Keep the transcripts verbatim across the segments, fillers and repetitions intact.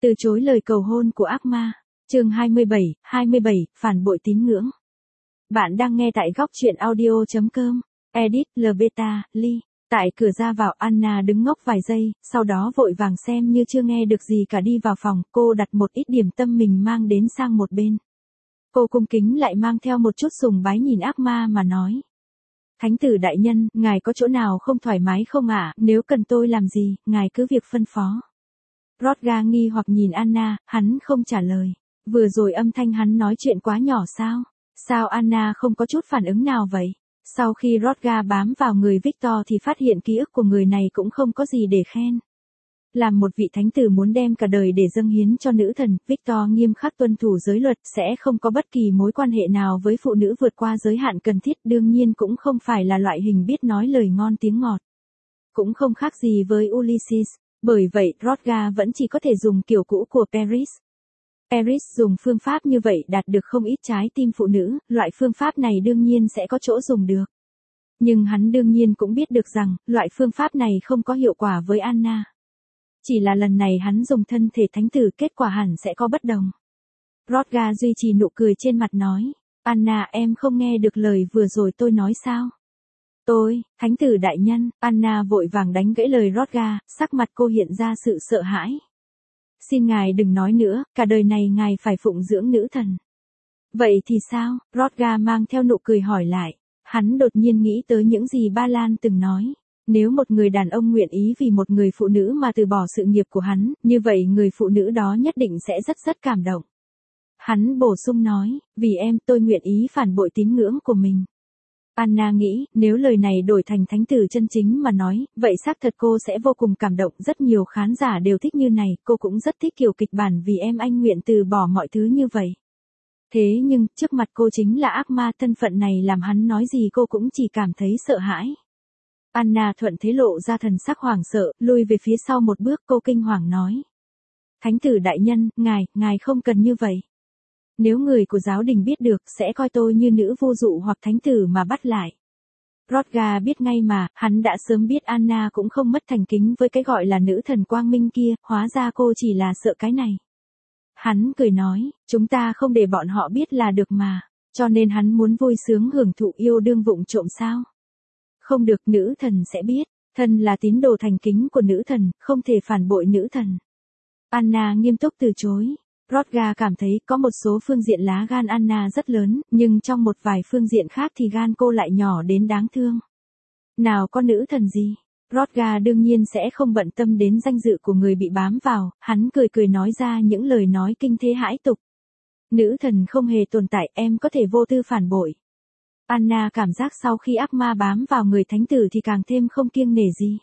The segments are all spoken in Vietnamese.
Từ chối lời cầu hôn của ác ma. Chương hai mươi bảy, hai mươi bảy, phản bội tín ngưỡng. Bạn đang nghe tại góc truyện audio chấm com. Edit Lbeta, Ly. Tại cửa ra vào, Anna đứng ngốc vài giây, sau đó vội vàng xem như chưa nghe được gì cả đi vào phòng. Cô đặt một ít điểm tâm mình mang đến sang một bên. Cô cung kính lại mang theo một chút sùng bái nhìn ác ma mà nói. Thánh tử đại nhân, ngài có chỗ nào không thoải mái không ạ? Nếu cần tôi làm gì, ngài cứ việc phân phó. Rodga nghi hoặc nhìn Anna, hắn không trả lời. Vừa rồi âm thanh hắn nói chuyện quá nhỏ sao? Sao Anna không có chút phản ứng nào vậy? Sau khi Rodga bám vào người Victor thì phát hiện ký ức của người này cũng không có gì để khen. Làm một vị thánh tử muốn đem cả đời để dâng hiến cho nữ thần, Victor nghiêm khắc tuân thủ giới luật, sẽ không có bất kỳ mối quan hệ nào với phụ nữ vượt qua giới hạn cần thiết, đương nhiên cũng không phải là loại hình biết nói lời ngon tiếng ngọt. Cũng không khác gì với Ulysses, bởi vậy Rodga vẫn chỉ có thể dùng kiểu cũ của Paris. Paris dùng phương pháp như vậy đạt được không ít trái tim phụ nữ, loại phương pháp này đương nhiên sẽ có chỗ dùng được. Nhưng hắn đương nhiên cũng biết được rằng, loại phương pháp này không có hiệu quả với Anna. Chỉ là lần này hắn dùng thân thể thánh tử, kết quả hẳn sẽ có bất đồng. Rodga duy trì nụ cười trên mặt nói, Anna, em không nghe được lời vừa rồi tôi nói sao? Tôi, thánh tử đại nhân. Anna vội vàng đánh gãy lời Rodga, sắc mặt cô hiện ra sự sợ hãi. Xin ngài đừng nói nữa, cả đời này ngài phải phụng dưỡng nữ thần. Vậy thì sao? Rodga mang theo nụ cười hỏi lại. Hắn đột nhiên nghĩ tới những gì Ba Lan từng nói. Nếu một người đàn ông nguyện ý vì một người phụ nữ mà từ bỏ sự nghiệp của hắn, như vậy người phụ nữ đó nhất định sẽ rất rất cảm động. Hắn bổ sung nói, vì em tôi nguyện ý phản bội tín ngưỡng của mình. Anna nghĩ, nếu lời này đổi thành thánh tử chân chính mà nói, vậy xác thật cô sẽ vô cùng cảm động, rất nhiều khán giả đều thích như này, cô cũng rất thích kiểu kịch bản vì em anh nguyện từ bỏ mọi thứ như vậy. Thế nhưng, trước mặt cô chính là ác ma, thân phận này làm hắn nói gì cô cũng chỉ cảm thấy sợ hãi. Anna thuận thế lộ ra thần sắc hoảng sợ, lui về phía sau một bước, cô kinh hoàng nói. Thánh tử đại nhân, ngài, ngài không cần như vậy. Nếu người của giáo đình biết được, sẽ coi tôi như nữ vô dụ hoặc thánh tử mà bắt lại. Rodga biết ngay mà, hắn đã sớm biết Anna cũng không mất thành kính với cái gọi là nữ thần quang minh kia, hóa ra cô chỉ là sợ cái này. Hắn cười nói, chúng ta không để bọn họ biết là được mà, cho nên hắn muốn vui sướng hưởng thụ yêu đương vụng trộm sao? Không được, nữ thần sẽ biết, thần là tín đồ thành kính của nữ thần, không thể phản bội nữ thần. Anna nghiêm túc từ chối. Rodga cảm thấy có một số phương diện lá gan Anna rất lớn, nhưng trong một vài phương diện khác thì gan cô lại nhỏ đến đáng thương. Nào có nữ thần gì? Rodga đương nhiên sẽ không bận tâm đến danh dự của người bị bám vào, hắn cười cười nói ra những lời nói kinh thế hãi tục. Nữ thần không hề tồn tại, em có thể vô tư phản bội. Anna cảm giác sau khi ác ma bám vào người thánh tử thì càng thêm không kiêng nể gì.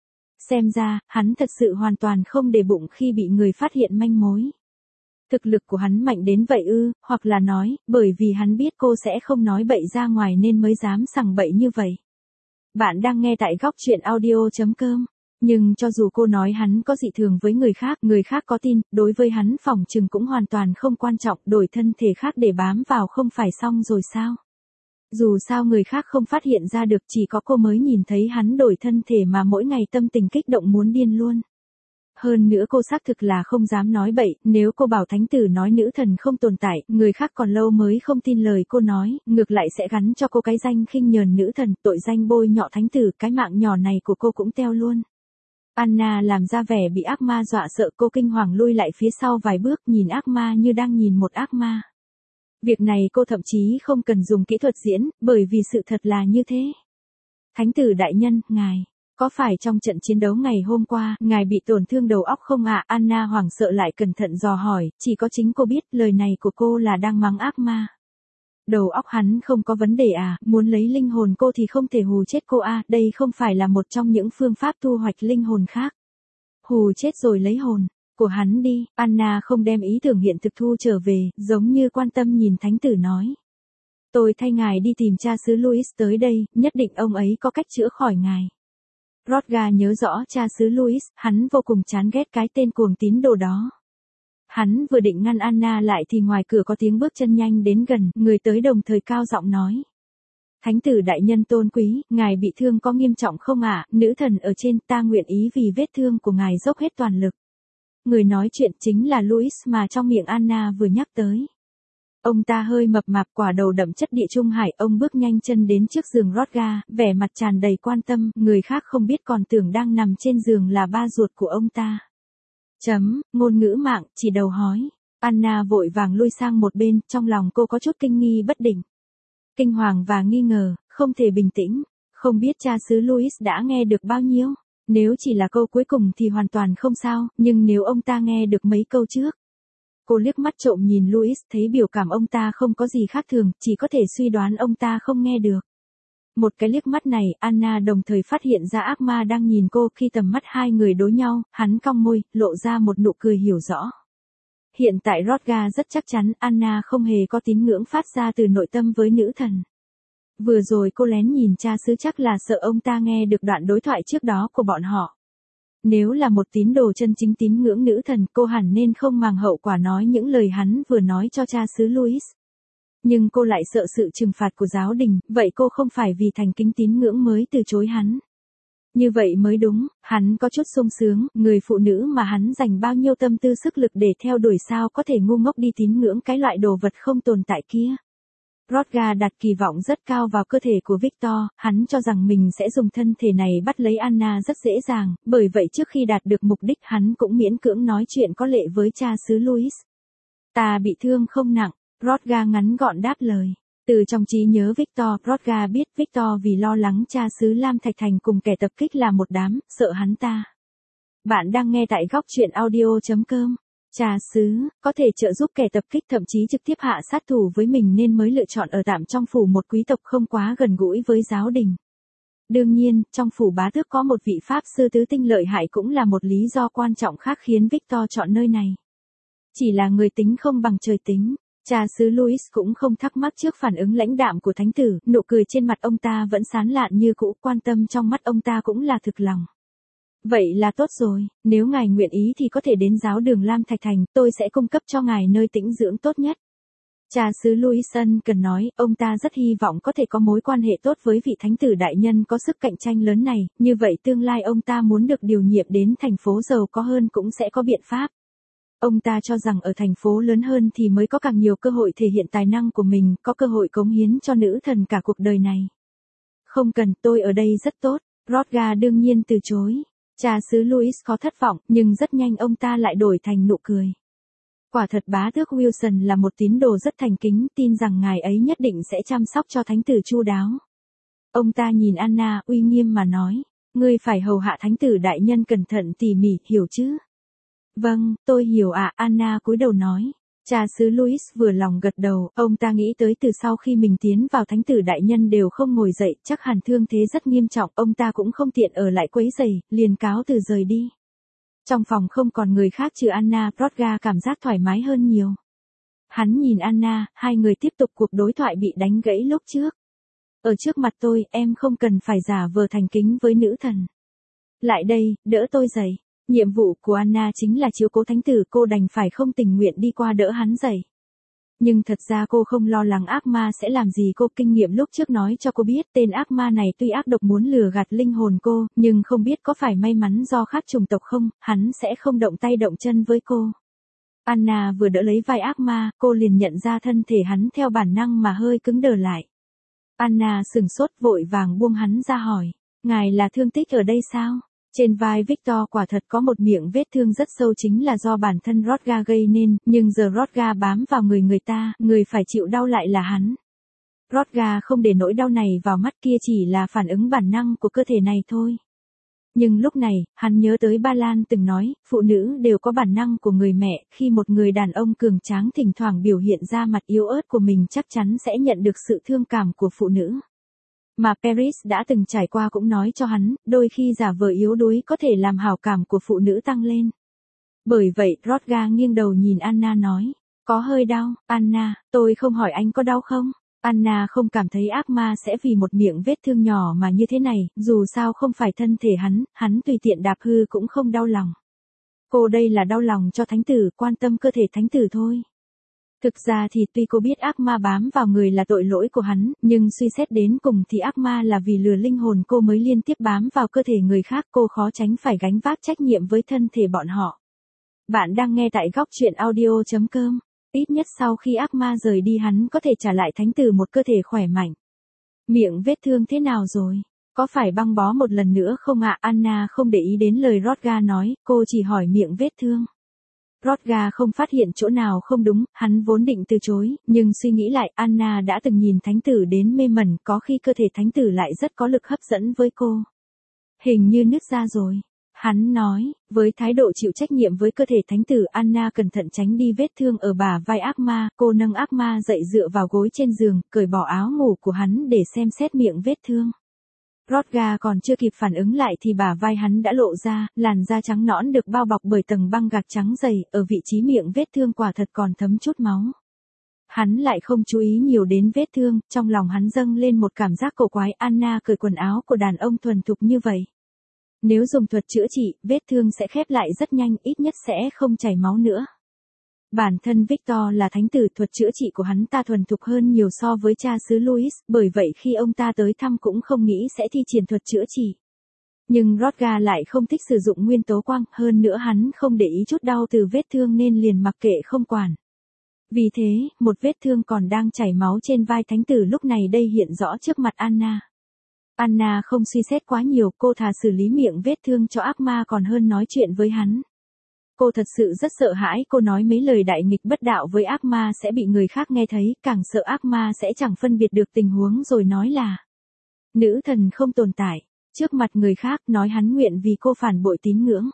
Xem ra, hắn thật sự hoàn toàn không để bụng khi bị người phát hiện manh mối. Thực lực của hắn mạnh đến vậy ư, hoặc là nói, bởi vì hắn biết cô sẽ không nói bậy ra ngoài nên mới dám sằng bậy như vậy. Bạn đang nghe tại góc truyện audio chấm com. Nhưng cho dù cô nói hắn có dị thường với người khác, người khác có tin, đối với hắn phỏng chừng cũng hoàn toàn không quan trọng, đổi thân thể khác để bám vào không phải xong rồi sao? Dù sao người khác không phát hiện ra được, chỉ có cô mới nhìn thấy hắn đổi thân thể mà mỗi ngày tâm tình kích động muốn điên luôn. Hơn nữa cô xác thực là không dám nói bậy, nếu cô bảo thánh tử nói nữ thần không tồn tại, người khác còn lâu mới không tin lời cô nói, ngược lại sẽ gắn cho cô cái danh khinh nhờn nữ thần, tội danh bôi nhọ thánh tử, cái mạng nhỏ này của cô cũng teo luôn. Anna làm ra vẻ bị ác ma dọa sợ, cô kinh hoàng lui lại phía sau vài bước, nhìn ác ma như đang nhìn một ác ma. Việc này cô thậm chí không cần dùng kỹ thuật diễn, bởi vì sự thật là như thế. Thánh tử đại nhân, ngài, có phải trong trận chiến đấu ngày hôm qua, ngài bị tổn thương đầu óc không ạ? Anna hoảng sợ lại cẩn thận dò hỏi, chỉ có chính cô biết lời này của cô là đang mắng ác ma. Đầu óc hắn không có vấn đề à, muốn lấy linh hồn cô thì không thể hù chết cô à, đây không phải là một trong những phương pháp thu hoạch linh hồn khác. Hù chết rồi lấy hồn của hắn đi. Anna không đem ý tưởng hiện thực thu trở về, giống như quan tâm nhìn thánh tử nói. Tôi thay ngài đi tìm cha xứ Louis tới đây, nhất định ông ấy có cách chữa khỏi ngài. Rodga nhớ rõ cha xứ Louis, hắn vô cùng chán ghét cái tên cuồng tín đồ đó. Hắn vừa định ngăn Anna lại thì ngoài cửa có tiếng bước chân nhanh đến gần, người tới đồng thời cao giọng nói. Thánh tử đại nhân tôn quý, ngài bị thương có nghiêm trọng không ạ? Nữ thần ở trên, ta nguyện ý vì vết thương của ngài dốc hết toàn lực. Người nói chuyện chính là Louis mà trong miệng Anna vừa nhắc tới. Ông ta hơi mập mạp, quả đầu đậm chất địa trung hải, ông bước nhanh chân đến trước giường Rodga, vẻ mặt tràn đầy quan tâm, người khác không biết còn tưởng đang nằm trên giường là ba ruột của ông ta. Chấm, ngôn ngữ mạng, chỉ đầu hói. Anna vội vàng lui sang một bên, trong lòng cô có chút kinh nghi bất định. Kinh hoàng và nghi ngờ, không thể bình tĩnh, không biết cha xứ Louis đã nghe được bao nhiêu. Nếu chỉ là câu cuối cùng thì hoàn toàn không sao, nhưng nếu ông ta nghe được mấy câu trước. Cô liếc mắt trộm nhìn Louis, thấy biểu cảm ông ta không có gì khác thường, chỉ có thể suy đoán ông ta không nghe được. Một cái liếc mắt này, Anna đồng thời phát hiện ra ác ma đang nhìn cô. Khi tầm mắt hai người đối nhau, hắn cong môi, lộ ra một nụ cười hiểu rõ. Hiện tại Rodga rất chắc chắn Anna không hề có tín ngưỡng phát ra từ nội tâm với nữ thần. Vừa rồi cô lén nhìn cha xứ chắc là sợ ông ta nghe được đoạn đối thoại trước đó của bọn họ. Nếu là một tín đồ chân chính tín ngưỡng nữ thần, cô hẳn nên không màng hậu quả nói những lời hắn vừa nói cho cha xứ Louis. Nhưng cô lại sợ sự trừng phạt của giáo đình, vậy cô không phải vì thành kính tín ngưỡng mới từ chối hắn. Như vậy mới đúng, hắn có chút sung sướng, người phụ nữ mà hắn dành bao nhiêu tâm tư sức lực để theo đuổi sao có thể ngu ngốc đi tín ngưỡng cái loại đồ vật không tồn tại kia. Rodga đặt kỳ vọng rất cao vào cơ thể của Victor, hắn cho rằng mình sẽ dùng thân thể này bắt lấy Anna rất dễ dàng, bởi vậy trước khi đạt được mục đích hắn cũng miễn cưỡng nói chuyện có lệ với cha xứ Louis. Ta bị thương không nặng, Rodga ngắn gọn đáp lời. Từ trong trí nhớ Victor, Rodga biết Victor vì lo lắng cha xứ Lam Thạch Thành cùng kẻ tập kích là một đám, sợ hắn ta. Bạn đang nghe tại góc truyện audio chấm com. Cha xứ, có thể trợ giúp kẻ tập kích thậm chí trực tiếp hạ sát thủ với mình nên mới lựa chọn ở tạm trong phủ một quý tộc không quá gần gũi với giáo đình. Đương nhiên, trong phủ bá tước có một vị pháp sư tứ tinh lợi hại cũng là một lý do quan trọng khác khiến Victor chọn nơi này. Chỉ là người tính không bằng trời tính. Cha xứ Louis cũng không thắc mắc trước phản ứng lãnh đạm của thánh tử, nụ cười trên mặt ông ta vẫn sán lạn như cũ, quan tâm trong mắt ông ta cũng là thực lòng. Vậy là tốt rồi, nếu ngài nguyện ý thì có thể đến giáo đường Lam Thạch Thành, tôi sẽ cung cấp cho ngài nơi tĩnh dưỡng tốt nhất. Cha xứ Louis ân cần nói, ông ta rất hy vọng có thể có mối quan hệ tốt với vị thánh tử đại nhân có sức cạnh tranh lớn này, như vậy tương lai ông ta muốn được điều nhiệm đến thành phố giàu có hơn cũng sẽ có biện pháp. Ông ta cho rằng ở thành phố lớn hơn thì mới có càng nhiều cơ hội thể hiện tài năng của mình, có cơ hội cống hiến cho nữ thần cả cuộc đời này. Không cần, tôi ở đây rất tốt, Rodga đương nhiên từ chối. Cha xứ Louis có thất vọng, nhưng rất nhanh ông ta lại đổi thành nụ cười. Quả thật bá tước Wilson là một tín đồ rất thành kính, tin rằng ngài ấy nhất định sẽ chăm sóc cho thánh tử chu đáo. Ông ta nhìn Anna uy nghiêm mà nói, ngươi phải hầu hạ thánh tử đại nhân cẩn thận tỉ mỉ, hiểu chứ? Vâng, tôi hiểu ạ, à, Anna cúi đầu nói. Cha xứ Louis vừa lòng gật đầu, ông ta nghĩ tới từ sau khi mình tiến vào thánh tử đại nhân đều không ngồi dậy, chắc hẳn thương thế rất nghiêm trọng, ông ta cũng không tiện ở lại quấy rầy, liền cáo từ rời đi. Trong phòng không còn người khác trừ Anna, Rodga cảm giác thoải mái hơn nhiều. Hắn nhìn Anna, hai người tiếp tục cuộc đối thoại bị đánh gãy lúc trước. Ở trước mặt tôi, em không cần phải giả vờ thành kính với nữ thần. Lại đây, đỡ tôi dậy. Nhiệm vụ của Anna chính là chiếu cố thánh tử, cô đành phải không tình nguyện đi qua đỡ hắn dậy. Nhưng thật ra cô không lo lắng ác ma sẽ làm gì cô, kinh nghiệm lúc trước nói cho cô biết tên ác ma này tuy ác độc muốn lừa gạt linh hồn cô, nhưng không biết có phải may mắn do khác chủng tộc không, hắn sẽ không động tay động chân với cô. Anna vừa đỡ lấy vai ác ma, cô liền nhận ra thân thể hắn theo bản năng mà hơi cứng đờ lại. Anna sừng sốt vội vàng buông hắn ra hỏi, ngài là thương tích ở đây sao? Trên vai Victor quả thật có một miệng vết thương rất sâu chính là do bản thân Rodga gây nên, nhưng giờ Rodga bám vào người người ta, người phải chịu đau lại là hắn. Rodga không để nỗi đau này vào mắt, kia chỉ là phản ứng bản năng của cơ thể này thôi. Nhưng lúc này, hắn nhớ tới Ba Lan từng nói, phụ nữ đều có bản năng của người mẹ, khi một người đàn ông cường tráng thỉnh thoảng biểu hiện ra mặt yếu ớt của mình chắc chắn sẽ nhận được sự thương cảm của phụ nữ. Mà Paris đã từng trải qua cũng nói cho hắn, đôi khi giả vờ yếu đuối có thể làm hảo cảm của phụ nữ tăng lên. Bởi vậy, Rodga nghiêng đầu nhìn Anna nói, có hơi đau, Anna, tôi không hỏi anh có đau không? Anna không cảm thấy ác ma sẽ vì một miệng vết thương nhỏ mà như thế này, dù sao không phải thân thể hắn, hắn tùy tiện đạp hư cũng không đau lòng. Cô đây là đau lòng cho thánh tử, quan tâm cơ thể thánh tử thôi. Thực ra thì tuy cô biết ác ma bám vào người là tội lỗi của hắn, nhưng suy xét đến cùng thì ác ma là vì lừa linh hồn cô mới liên tiếp bám vào cơ thể người khác, cô khó tránh phải gánh vác trách nhiệm với thân thể bọn họ. Bạn đang nghe tại góc truyện audio chấm com. Ít nhất sau khi ác ma rời đi hắn có thể trả lại thánh tử một cơ thể khỏe mạnh. Miệng vết thương thế nào rồi? Có phải băng bó một lần nữa không ạ? Anna không để ý đến lời Rodga nói, cô chỉ hỏi miệng vết thương. Rodga không phát hiện chỗ nào không đúng, hắn vốn định từ chối, nhưng suy nghĩ lại, Anna đã từng nhìn thánh tử đến mê mẩn, có khi cơ thể thánh tử lại rất có lực hấp dẫn với cô. Hình như nứt ra rồi. Hắn nói, với thái độ chịu trách nhiệm với cơ thể thánh tử, Anna cẩn thận tránh đi vết thương ở bả vai ác ma, cô nâng ác ma dậy dựa vào gối trên giường, cởi bỏ áo ngủ của hắn để xem xét miệng vết thương. Rodga còn chưa kịp phản ứng lại thì bả vai hắn đã lộ ra, làn da trắng nõn được bao bọc bởi tầng băng gạc trắng dày, ở vị trí miệng vết thương quả thật còn thấm chút máu. Hắn lại không chú ý nhiều đến vết thương, trong lòng hắn dâng lên một cảm giác cổ quái. Anna cởi quần áo của đàn ông thuần thục như vậy. Nếu dùng thuật chữa trị, vết thương sẽ khép lại rất nhanh, ít nhất sẽ không chảy máu nữa. Bản thân Victor là thánh tử, thuật chữa trị của hắn ta thuần thục hơn nhiều so với cha xứ Louis, bởi vậy khi ông ta tới thăm cũng không nghĩ sẽ thi triển thuật chữa trị. Nhưng Rodga lại không thích sử dụng nguyên tố quang, hơn nữa hắn không để ý chút đau từ vết thương nên liền mặc kệ không quản. Vì thế, một vết thương còn đang chảy máu trên vai thánh tử lúc này đây hiện rõ trước mặt Anna. Anna không suy xét quá nhiều, cô thà xử lý miệng vết thương cho ác ma còn hơn nói chuyện với hắn. Cô thật sự rất sợ hãi, cô nói mấy lời đại nghịch bất đạo với ác ma sẽ bị người khác nghe thấy, càng sợ ác ma sẽ chẳng phân biệt được tình huống rồi nói là nữ thần không tồn tại. Trước mặt người khác nói hắn nguyện vì cô phản bội tín ngưỡng.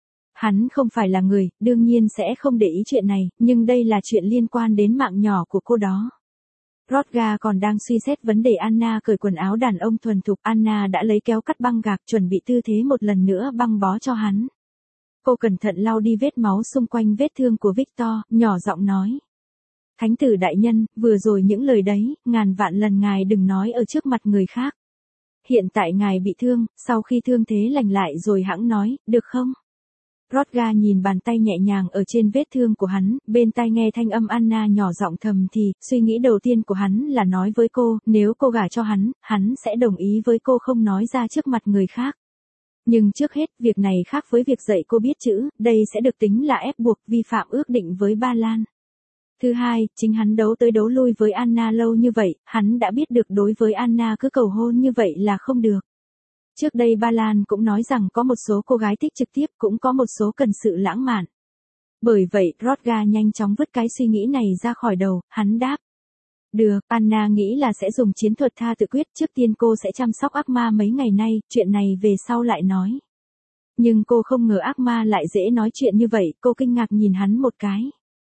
Hắn không phải là người, đương nhiên sẽ không để ý chuyện này, nhưng đây là chuyện liên quan đến mạng nhỏ của cô đó. Rodga còn đang suy xét vấn đề Anna cởi quần áo đàn ông thuần thục, Anna đã lấy kéo cắt băng gạc chuẩn bị tư thế một lần nữa băng bó cho hắn. Cô cẩn thận lau đi vết máu xung quanh vết thương của Victor, nhỏ giọng nói. Thánh tử đại nhân, vừa rồi những lời đấy, ngàn vạn lần ngài đừng nói ở trước mặt người khác. Hiện tại ngài bị thương, sau khi thương thế lành lại rồi hẵng nói, được không? Rodga nhìn bàn tay nhẹ nhàng ở trên vết thương của hắn, bên tai nghe thanh âm Anna nhỏ giọng thầm thì, suy nghĩ đầu tiên của hắn là nói với cô, nếu cô gả cho hắn, hắn sẽ đồng ý với cô không nói ra trước mặt người khác. Nhưng trước hết, việc này khác với việc dạy cô biết chữ, đây sẽ được tính là ép buộc, vi phạm ước định với Ba Lan. Thứ hai, chính hắn đấu tới đấu lui với Anna lâu như vậy, hắn đã biết được đối với Anna cứ cầu hôn như vậy là không được. Trước đây Ba Lan cũng nói rằng có một số cô gái thích trực tiếp, cũng có một số cần sự lãng mạn. Bởi vậy, Rodga nhanh chóng vứt cái suy nghĩ này ra khỏi đầu, hắn đáp. Được, Anna nghĩ là sẽ dùng chiến thuật tha tự quyết, trước tiên cô sẽ chăm sóc ác ma mấy ngày nay, chuyện này về sau lại nói. Nhưng cô không ngờ ác ma lại dễ nói chuyện như vậy, cô kinh ngạc nhìn hắn một cái.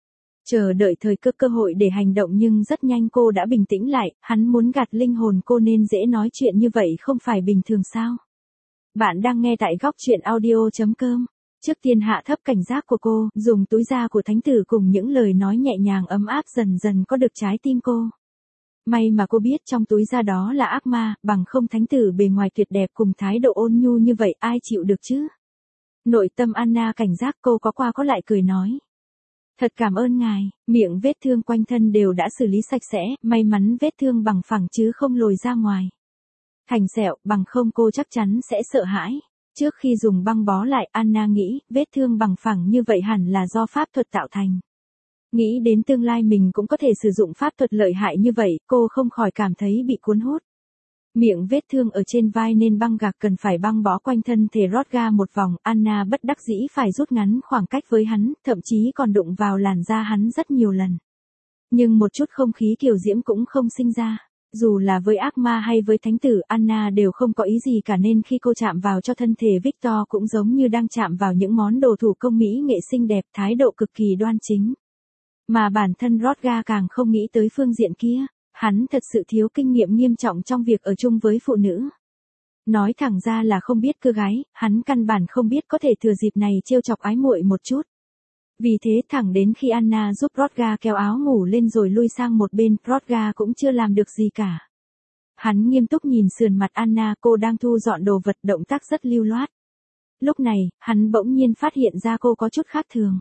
Chờ đợi thời cơ cơ hội để hành động nhưng rất nhanh cô đã bình tĩnh lại, hắn muốn gạt linh hồn cô nên dễ nói chuyện như vậy không phải bình thường sao. Bạn đang nghe tại góc truyện audio chấm com. Trước tiên hạ thấp cảnh giác của cô, dùng túi da của thánh tử cùng những lời nói nhẹ nhàng ấm áp dần dần có được trái tim cô. May mà cô biết trong túi da đó là ác ma, bằng không thánh tử bề ngoài tuyệt đẹp cùng thái độ ôn nhu như vậy ai chịu được chứ. Nội tâm Anna cảnh giác, cô có qua có lại cười nói. Thật cảm ơn ngài, miệng vết thương quanh thân đều đã xử lý sạch sẽ, may mắn vết thương bằng phẳng chứ không lồi ra ngoài. Thành sẹo, bằng không cô chắc chắn sẽ sợ hãi. Trước khi dùng băng bó lại, Anna nghĩ, vết thương bằng phẳng như vậy hẳn là do pháp thuật tạo thành. Nghĩ đến tương lai mình cũng có thể sử dụng pháp thuật lợi hại như vậy, cô không khỏi cảm thấy bị cuốn hút. Miệng vết thương ở trên vai nên băng gạc cần phải băng bó quanh thân thể Rodga một vòng, Anna bất đắc dĩ phải rút ngắn khoảng cách với hắn, thậm chí còn đụng vào làn da hắn rất nhiều lần. Nhưng một chút không khí kiều diễm cũng không sinh ra. Dù là với ác ma hay với thánh tử, Anna đều không có ý gì cả nên khi cô chạm vào cho thân thể Victor cũng giống như đang chạm vào những món đồ thủ công mỹ nghệ xinh đẹp, thái độ cực kỳ đoan chính. Mà bản thân Rodga càng không nghĩ tới phương diện kia, hắn thật sự thiếu kinh nghiệm nghiêm trọng trong việc ở chung với phụ nữ. Nói thẳng ra là không biết cưa gái, hắn căn bản không biết có thể thừa dịp này trêu chọc ái muội một chút. Vì thế thẳng đến khi Anna giúp Rodga kéo áo ngủ lên rồi lui sang một bên, Rodga cũng chưa làm được gì cả. Hắn nghiêm túc nhìn sườn mặt Anna, cô đang thu dọn đồ vật, động tác rất lưu loát. Lúc này, hắn bỗng nhiên phát hiện ra cô có chút khác thường.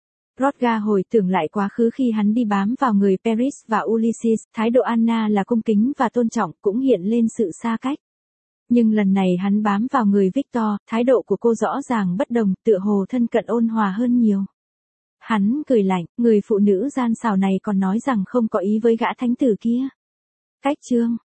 Rodga hồi tưởng lại quá khứ khi hắn đi bám vào người Paris và Ulysses, thái độ Anna là cung kính và tôn trọng, cũng hiện lên sự xa cách. Nhưng lần này hắn bám vào người Victor, thái độ của cô rõ ràng bất đồng, tựa hồ thân cận ôn hòa hơn nhiều. Hắn cười lạnh, người phụ nữ gian xảo này còn nói rằng không có ý với gã thánh tử kia. Cách chương